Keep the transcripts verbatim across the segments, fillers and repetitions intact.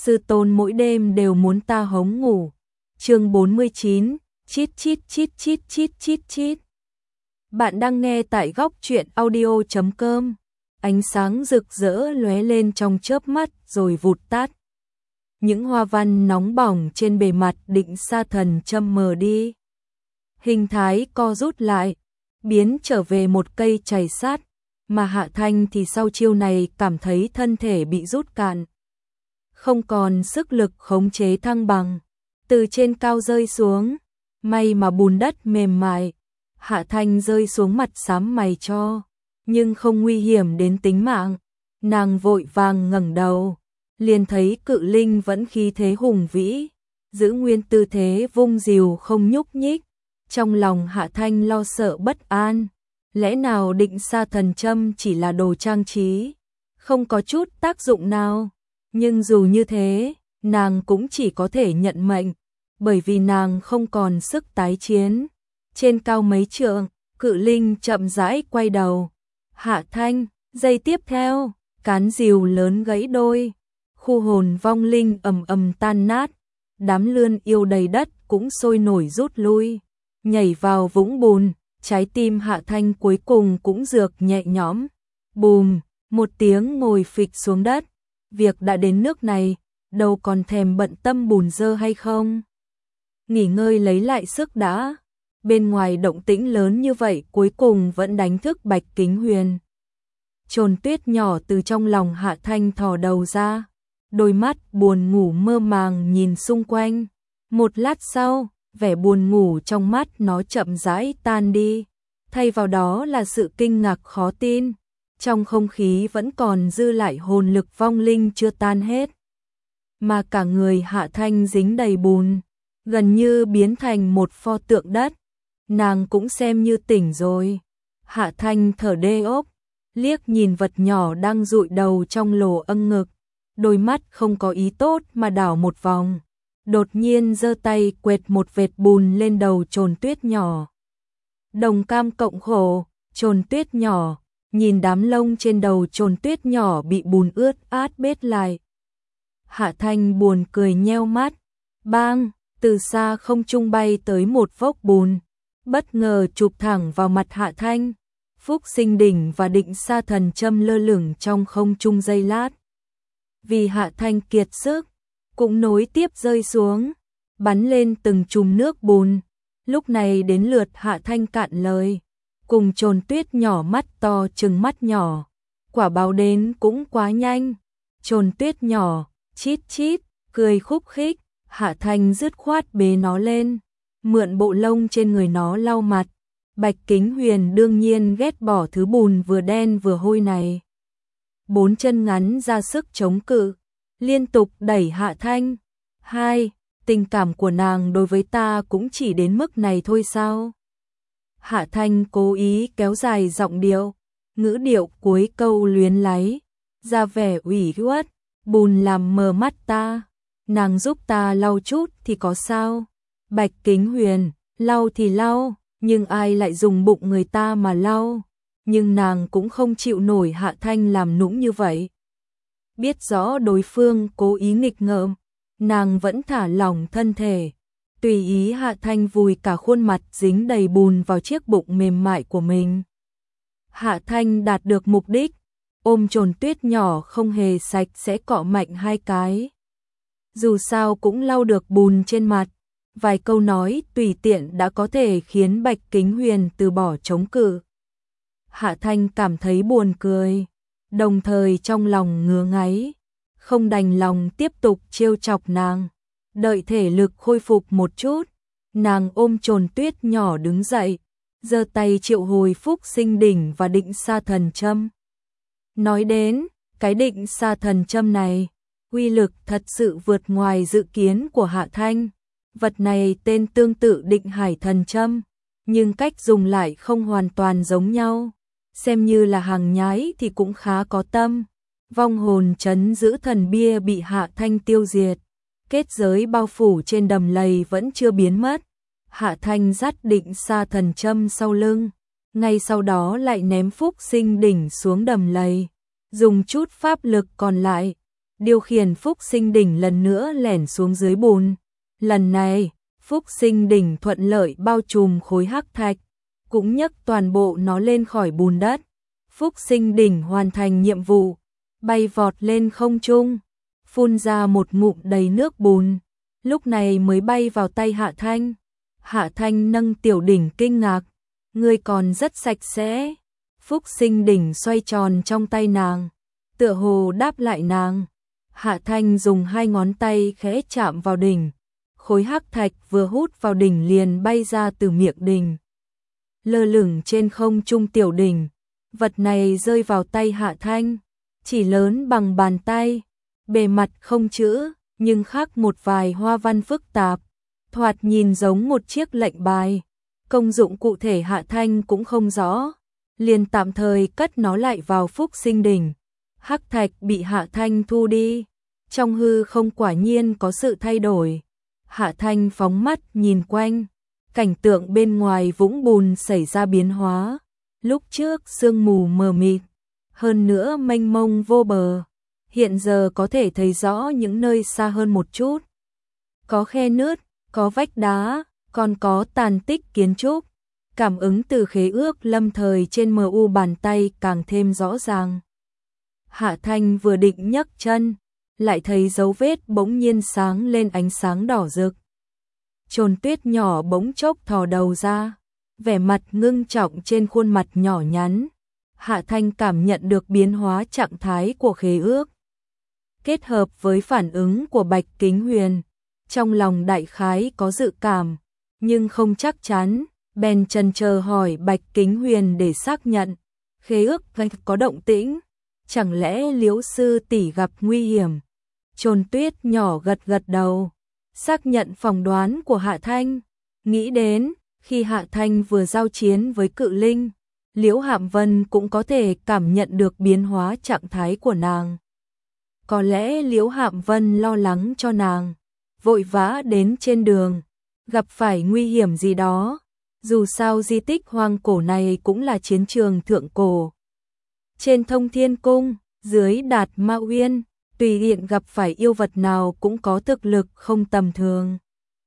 sư tôn mỗi đêm đều muốn ta hống ngủ. Chương bốn mươi chín, chít chít chít chít chít chít chít. Bạn đang nghe tại góc truyện audio chấm com. Ánh sáng rực rỡ lóe lên trong chớp mắt rồi vụt tắt. Những hoa văn nóng bỏng trên bề mặt định sa thần châm mờ đi. Hình thái co rút lại, biến trở về một cây chày sắt, mà Hạ Thanh thì sau chiêu này cảm thấy thân thể bị rút cạn. Không còn sức lực khống chế thăng bằng, từ trên cao rơi xuống, may mà bùn đất mềm mại, Hạ Thanh rơi xuống mặt xám mày cho, nhưng không nguy hiểm đến tính mạng. Nàng vội vàng ngẩng đầu, liền thấy Cự Linh vẫn khí thế hùng vĩ, giữ nguyên tư thế vung rìu không nhúc nhích. Trong lòng Hạ Thanh lo sợ bất an, lẽ nào định sa thần châm chỉ là đồ trang trí, không có chút tác dụng nào. Nhưng dù như thế, nàng cũng chỉ có thể nhận mệnh, bởi vì nàng không còn sức tái chiến. Trên cao mấy trượng, Cự Linh chậm rãi quay đầu. Hạ Thanh, giây tiếp theo, cán rìu lớn gãy đôi, khu hồn vong linh ầm ầm tan nát, đám lươn yêu đầy đất cũng sôi nổi rút lui, nhảy vào vũng bùn, trái tim Hạ Thanh cuối cùng cũng dược nhẹ nhõm. Bùm, một tiếng ngồi phịch xuống đất. Việc đã đến nước này, đâu còn thèm bận tâm bùn dơ hay không. Nghỉ ngơi lấy lại sức đã. Bên ngoài động tĩnh lớn như vậy cuối cùng vẫn đánh thức Bạch Kính Huyền. Trồn Tuyết nhỏ từ trong lòng Hạ Thanh thò đầu ra, đôi mắt buồn ngủ mơ màng nhìn xung quanh. Một lát sau, vẻ buồn ngủ trong mắt nó chậm rãi tan đi, thay vào đó là sự kinh ngạc khó tin. Trong không khí vẫn còn dư lại hồn lực vong linh chưa tan hết, mà cả người Hạ Thanh dính đầy bùn, gần như biến thành một pho tượng đất. Nàng cũng xem như tỉnh rồi. Hạ Thanh thở đê ốc, liếc nhìn vật nhỏ đang dụi đầu trong lỗ âng ngực, đôi mắt không có ý tốt mà đảo một vòng, đột nhiên giơ tay quệt một vệt bùn lên đầu Trồn Tuyết nhỏ. Đồng cam cộng khổ, Trồn Tuyết nhỏ nhìn đám lông trên đầu Trồn Tuyết nhỏ bị bùn ướt át bết lại. Hạ Thanh buồn cười nheo mắt. Bang, từ xa không trung bay tới một vốc bùn, bất ngờ chụp thẳng vào mặt Hạ Thanh. Phúc Sinh Đỉnh và Định Sa Thần châm lơ lửng trong không trung giây lát. Vì Hạ Thanh kiệt sức, cũng nối tiếp rơi xuống, bắn lên từng chùm nước bùn. Lúc này đến lượt Hạ Thanh cạn lời, cùng Trồn Tuyết nhỏ mắt to trừng mắt nhỏ. Quả báo đến cũng quá nhanh. Trồn Tuyết nhỏ chít chít cười khúc khích, Hạ Thanh dứt khoát bế nó lên, mượn bộ lông trên người nó lau mặt. Bạch Kính Huyền đương nhiên ghét bỏ thứ bùn vừa đen vừa hôi này. Bốn chân ngắn ra sức chống cự, liên tục đẩy Hạ Thanh. Hai, tình cảm của nàng đối với ta cũng chỉ đến mức này thôi sao? Hạ Thanh cố ý kéo dài giọng điệu, ngữ điệu cuối câu luyến láy, ra vẻ ủy khuất. Bùn làm mờ mắt ta, nàng giúp ta lau chút thì có sao? Bạch Kính Huyền, lau thì lau, nhưng ai lại dùng bụng người ta mà lau? Nhưng nàng cũng không chịu nổi Hạ Thanh làm nũng như vậy. Biết rõ đối phương cố ý nghịch ngợm, nàng vẫn thả lỏng thân thể, tùy ý Hạ Thanh vùi cả khuôn mặt dính đầy bùn vào chiếc bụng mềm mại của mình. Hạ Thanh đạt được mục đích, ôm Trồn Tuyết nhỏ không hề sạch sẽ cọ mạnh hai cái. Dù sao cũng lau được bùn trên mặt, vài câu nói tùy tiện đã có thể khiến Bạch Kính Huyền từ bỏ chống cự. Hạ Thanh cảm thấy buồn cười, đồng thời trong lòng ngứa ngáy, không đành lòng tiếp tục trêu chọc nàng. Đợi thể lực khôi phục một chút, nàng ôm Trồn Tuyết nhỏ đứng dậy, giơ tay triệu hồi Phúc Sinh Đỉnh và Định Sa Thần châm. Nói đến, cái Định Sa Thần châm này, uy lực thật sự vượt ngoài dự kiến của Hạ Thanh. Vật này tên tương tự Định Hải Thần châm, nhưng cách dùng lại không hoàn toàn giống nhau. Xem như là hàng nhái thì cũng khá có tâm. Vong hồn trấn giữ thần bia bị Hạ Thanh tiêu diệt, kết giới bao phủ trên đầm lầy vẫn chưa biến mất. Hạ Thanh dắt Định Sa Thần châm sau lưng, ngay sau đó lại ném Phúc Sinh Đỉnh xuống đầm lầy, dùng chút pháp lực còn lại, điều khiển Phúc Sinh Đỉnh lần nữa lẻn xuống dưới bùn. Lần này, Phúc Sinh Đỉnh thuận lợi bao trùm khối hắc thạch, cũng nhấc toàn bộ nó lên khỏi bùn đất. Phúc Sinh Đỉnh hoàn thành nhiệm vụ, bay vọt lên không trung, phun ra một ngụm đầy nước bùn, lúc này mới bay vào tay Hạ Thanh. Hạ Thanh nâng tiểu đỉnh kinh ngạc, ngươi còn rất sạch sẽ. Phúc Sinh Đỉnh xoay tròn trong tay nàng, tựa hồ đáp lại nàng. Hạ Thanh dùng hai ngón tay khẽ chạm vào đỉnh, khối hắc thạch vừa hút vào đỉnh liền bay ra từ miệng đỉnh. Lơ lửng trên không trung tiểu đỉnh, vật này rơi vào tay Hạ Thanh, chỉ lớn bằng bàn tay, bề mặt không chữ, nhưng khắc một vài hoa văn phức tạp, thoạt nhìn giống một chiếc lệnh bài. Công dụng cụ thể Hạ Thanh cũng không rõ, liền tạm thời cất nó lại vào Phúc Sinh Đỉnh. Hắc thạch bị Hạ Thanh thu đi, trong hư không quả nhiên có sự thay đổi. Hạ Thanh phóng mắt nhìn quanh, cảnh tượng bên ngoài vũng bùn xảy ra biến hóa. Lúc trước sương mù mờ mịt, hơn nữa mênh mông vô bờ, hiện giờ có thể thấy rõ những nơi xa hơn một chút. Có khe nứt, có vách đá, còn có tàn tích kiến trúc. Cảm ứng từ khế ước lâm thời trên mờ u bàn tay càng thêm rõ ràng. Hạ Thanh vừa định nhấc chân, lại thấy dấu vết bỗng nhiên sáng lên ánh sáng đỏ rực. Trồn tuyết nhỏ bỗng chốc thò đầu ra, vẻ mặt ngưng trọng trên khuôn mặt nhỏ nhắn. Hạ Thanh cảm nhận được biến hóa trạng thái của khế ước, kết hợp với phản ứng của Bạch Kính Huyền, trong lòng đại khái có dự cảm, nhưng không chắc chắn, bèn chần chờ hỏi Bạch Kính Huyền để xác nhận. Khế ước có động tĩnh, chẳng lẽ Liễu sư tỷ gặp nguy hiểm? Trồn tuyết nhỏ gật gật đầu, xác nhận phỏng đoán của Hạ Thanh, nghĩ đến khi Hạ Thanh vừa giao chiến với cự linh, Liễu Hạm Vân cũng có thể cảm nhận được biến hóa trạng thái của nàng. Có lẽ Liễu Hạm Vân lo lắng cho nàng, vội vã đến trên đường, gặp phải nguy hiểm gì đó. Dù sao di tích hoang cổ này cũng là chiến trường thượng cổ. Trên Thông Thiên Cung, dưới Đạt Ma Uyên, tùy tiện gặp phải yêu vật nào cũng có thực lực không tầm thường.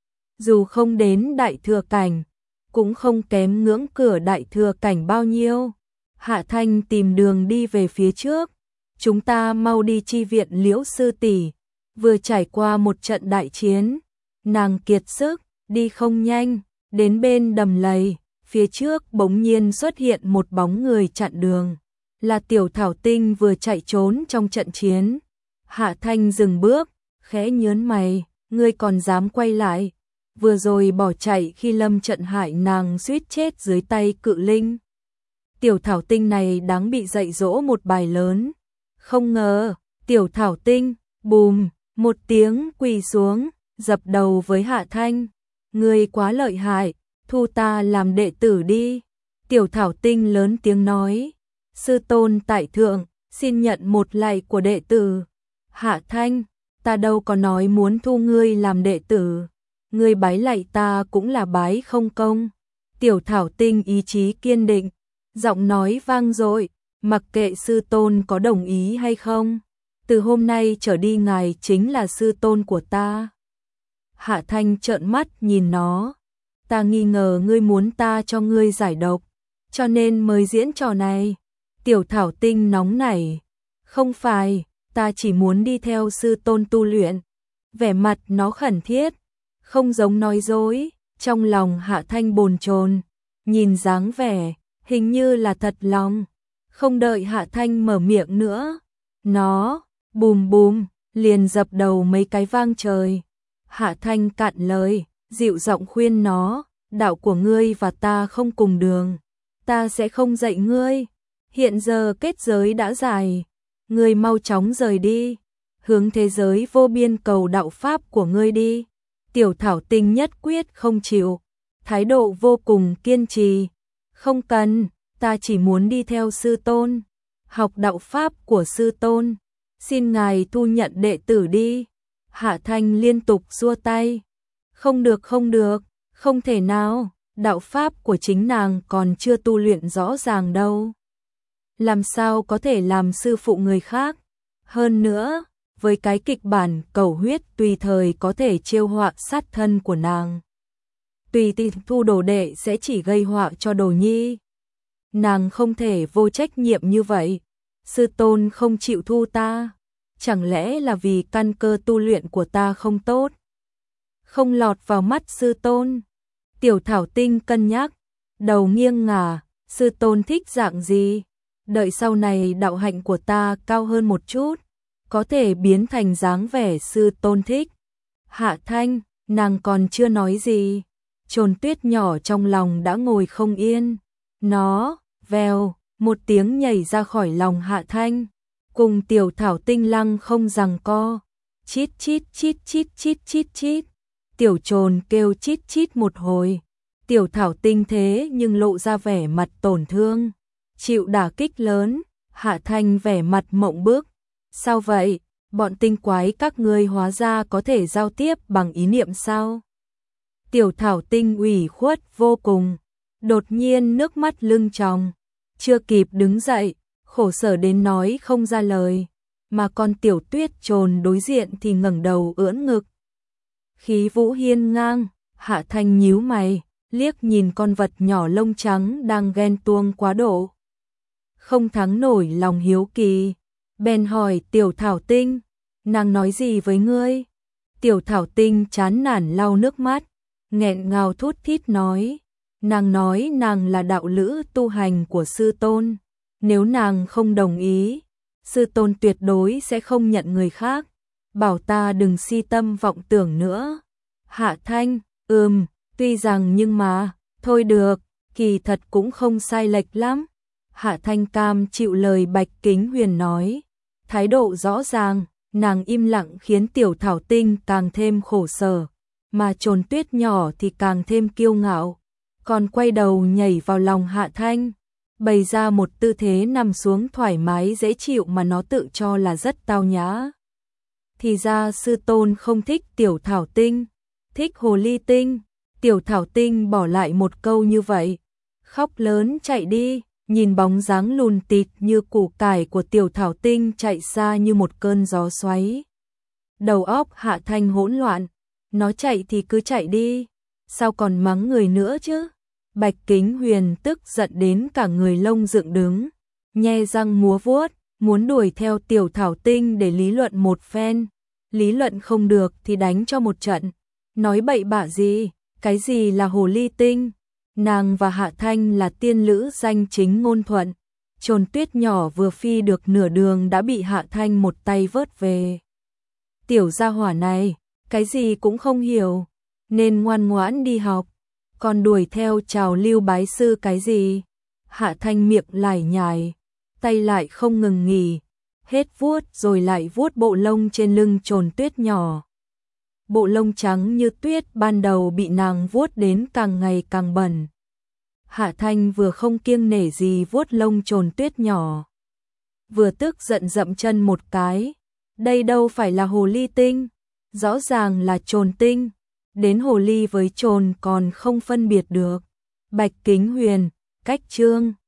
Dù không đến đại thừa cảnh, cũng không kém ngưỡng cửa đại thừa cảnh bao nhiêu. Hạ Thanh tìm đường đi về phía trước, chúng ta mau đi chi viện Liễu sư tỷ. Vừa trải qua một trận đại chiến, nàng kiệt sức, đi không nhanh. Đến bên đầm lầy, phía trước bỗng nhiên xuất hiện một bóng người chặn đường, là Tiểu Thảo Tinh vừa chạy trốn trong trận chiến. Hạ Thanh dừng bước, khẽ nhớn mày, ngươi còn dám quay lại? Vừa rồi bỏ chạy khi lâm trận hại nàng suýt chết dưới tay cự linh. Tiểu Thảo Tinh này đáng bị dạy dỗ một bài lớn. Không ngờ, Tiểu Thảo Tinh, bùm, một tiếng quỳ xuống, dập đầu với Hạ Thanh. Ngươi quá lợi hại, thu ta làm đệ tử đi. Tiểu Thảo Tinh lớn tiếng nói, sư tôn tại thượng, xin nhận một lạy của đệ tử. Hạ Thanh, ta đâu có nói muốn thu ngươi làm đệ tử, ngươi bái lạy ta cũng là bái không công. Tiểu Thảo Tinh ý chí kiên định, giọng nói vang dội, mặc kệ sư tôn có đồng ý hay không, từ hôm nay trở đi ngài chính là sư tôn của ta. Hạ Thanh trợn mắt nhìn nó, ta nghi ngờ ngươi muốn ta cho ngươi giải độc, cho nên mới diễn trò này. Tiểu Thảo Tinh nóng nảy, không phải, ta chỉ muốn đi theo sư tôn tu luyện. Vẻ mặt nó khẩn thiết, không giống nói dối. Trong lòng Hạ Thanh bồn chồn, nhìn dáng vẻ, hình như là thật lòng. Không đợi Hạ Thanh mở miệng nữa, nó, bùm bùm, liền dập đầu mấy cái vang trời. Hạ Thanh cạn lời, dịu giọng khuyên nó, đạo của ngươi và ta không cùng đường, ta sẽ không dạy ngươi. Hiện giờ kết giới đã giải, ngươi mau chóng rời đi, hướng thế giới vô biên cầu đạo pháp của ngươi đi. Tiểu Thảo Tinh nhất quyết không chịu, thái độ vô cùng kiên trì. Không cần, ta chỉ muốn đi theo sư tôn, học đạo pháp của sư tôn, xin ngài thu nhận đệ tử đi. Hạ Thanh liên tục xua tay, không được không được, không thể nào, đạo pháp của chính nàng còn chưa tu luyện rõ ràng đâu. Làm sao có thể làm sư phụ người khác, hơn nữa, với cái kịch bản cầu huyết tùy thời có thể trêu họa sát thân của nàng. Tùy tiện thu đồ đệ sẽ chỉ gây họa cho đồ nhi. Nàng không thể vô trách nhiệm như vậy. Sư tôn không chịu thu ta, chẳng lẽ là vì căn cơ tu luyện của ta không tốt, không lọt vào mắt sư tôn? Tiểu Thảo Tinh cân nhắc, đầu nghiêng ngả, sư tôn thích dạng gì? Đợi sau này đạo hạnh của ta cao hơn một chút, có thể biến thành dáng vẻ sư tôn thích. Hạ Thanh, nàng còn chưa nói gì, Trồn Tuyết nhỏ trong lòng đã ngồi không yên. Nó, vèo, một tiếng nhảy ra khỏi lòng Hạ Thanh, cùng Tiểu Thảo Tinh lăng không giằng co. Chít chít chít chít chít chít chít. Tiểu Trồn kêu chít chít một hồi. Tiểu Thảo Tinh thế nhưng lộ ra vẻ mặt tổn thương, chịu đả kích lớn. Hạ Thanh vẻ mặt mộng bức. Sao vậy? Bọn tinh quái các ngươi hóa ra có thể giao tiếp bằng ý niệm sao? Tiểu Thảo Tinh ủy khuất vô cùng, đột nhiên nước mắt lưng tròng, chưa kịp đứng dậy, khổ sở đến nói không ra lời, mà con Tiểu Tuyết Trồn đối diện thì ngẩng đầu ưỡn ngực. Khí vũ hiên ngang. Hạ Thanh nhíu mày, liếc nhìn con vật nhỏ lông trắng đang ghen tuông quá độ, không thắng nổi lòng hiếu kỳ, bèn hỏi Tiểu Thảo Tinh, nàng nói gì với ngươi? Tiểu Thảo Tinh chán nản lau nước mắt, nghẹn ngào thút thít nói, nàng nói nàng là đạo lữ tu hành của sư tôn, nếu nàng không đồng ý, sư tôn tuyệt đối sẽ không nhận người khác, bảo ta đừng si tâm vọng tưởng nữa. Hạ Thanh, ừm, tuy rằng nhưng mà, thôi được, kỳ thật cũng không sai lệch lắm. Hạ Thanh cam chịu lời Bạch Kính Huyền nói, thái độ rõ ràng, nàng im lặng khiến Tiểu Thảo Tinh càng thêm khổ sở, mà Trồn Tuyết nhỏ thì càng thêm kiêu ngạo, còn quay đầu nhảy vào lòng Hạ Thanh, bày ra một tư thế nằm xuống thoải mái dễ chịu mà nó tự cho là rất tao nhã. Thì ra sư tôn không thích Tiểu Thảo Tinh, thích Hồ Ly Tinh. Tiểu Thảo Tinh bỏ lại một câu như vậy, khóc lớn chạy đi, nhìn bóng dáng lùn tịt như củ cải của Tiểu Thảo Tinh chạy xa như một cơn gió xoáy. Đầu óc Hạ Thanh hỗn loạn, nó chạy thì cứ chạy đi, sao còn mắng người nữa chứ? Bạch Kính Huyền tức giận đến cả người lông dựng đứng, nhe răng múa vuốt, muốn đuổi theo Tiểu Thảo Tinh để lý luận một phen. Lý luận không được thì đánh cho một trận. Nói bậy bạ gì? Cái gì là Hồ Ly Tinh? Nàng và Hạ Thanh là tiên lữ danh chính ngôn thuận. Trồn Tuyết nhỏ vừa phi được nửa đường đã bị Hạ Thanh một tay vớt về. Tiểu gia hỏa này, cái gì cũng không hiểu, nên ngoan ngoãn đi học, còn đuổi theo trào lưu bái sư cái gì? Hạ Thanh miệng lải nhải, tay lại không ngừng nghỉ, hết vuốt rồi lại vuốt bộ lông trên lưng Trồn Tuyết nhỏ. Bộ lông trắng như tuyết ban đầu bị nàng vuốt đến càng ngày càng bẩn. Hạ Thanh vừa không kiêng nể gì vuốt lông Trồn Tuyết nhỏ, vừa tức giận dậm chân một cái. Đây đâu phải là Hồ Ly Tinh, rõ ràng là Trồn Tinh, đến Hồ Ly với Trồn còn không phân biệt được. Bạch Kính Huyền, cách chương